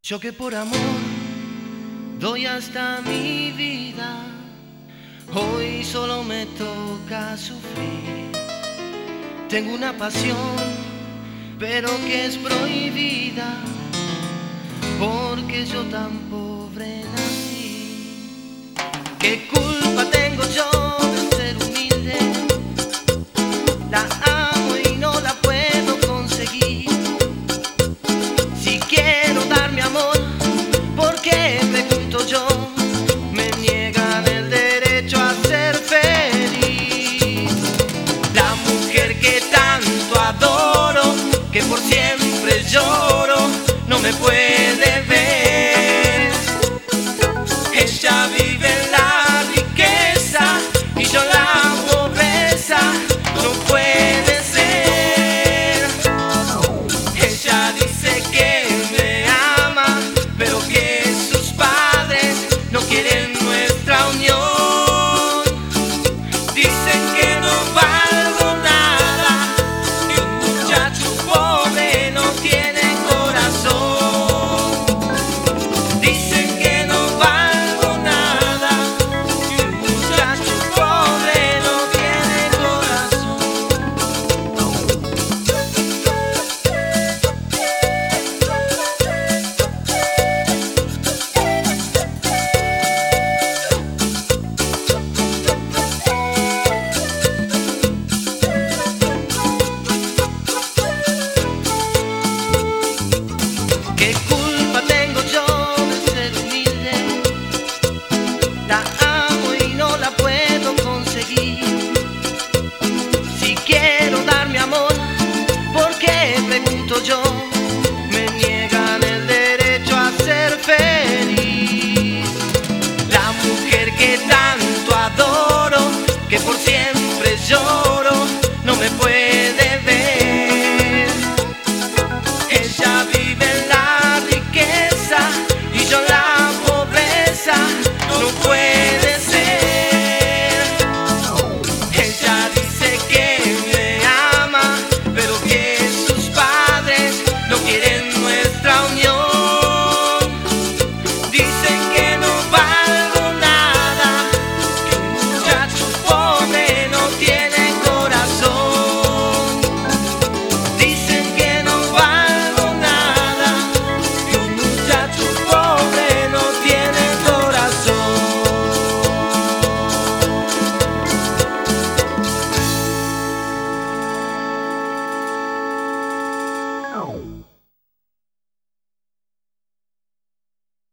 Yo que por amor doy hasta mi vida, hoy solo me toca sufrir. Tengo una pasión, pero que es prohibida, porque yo tan pobre nací. ¿Qué culpa tengo yo de ser humilde? La amo y no la puedo conseguir. Si quiero dar mi amor, ¿por qué pregunto yo? Me niegan el derecho a ser feliz. La mujer que tanto adoro, que por siempre yo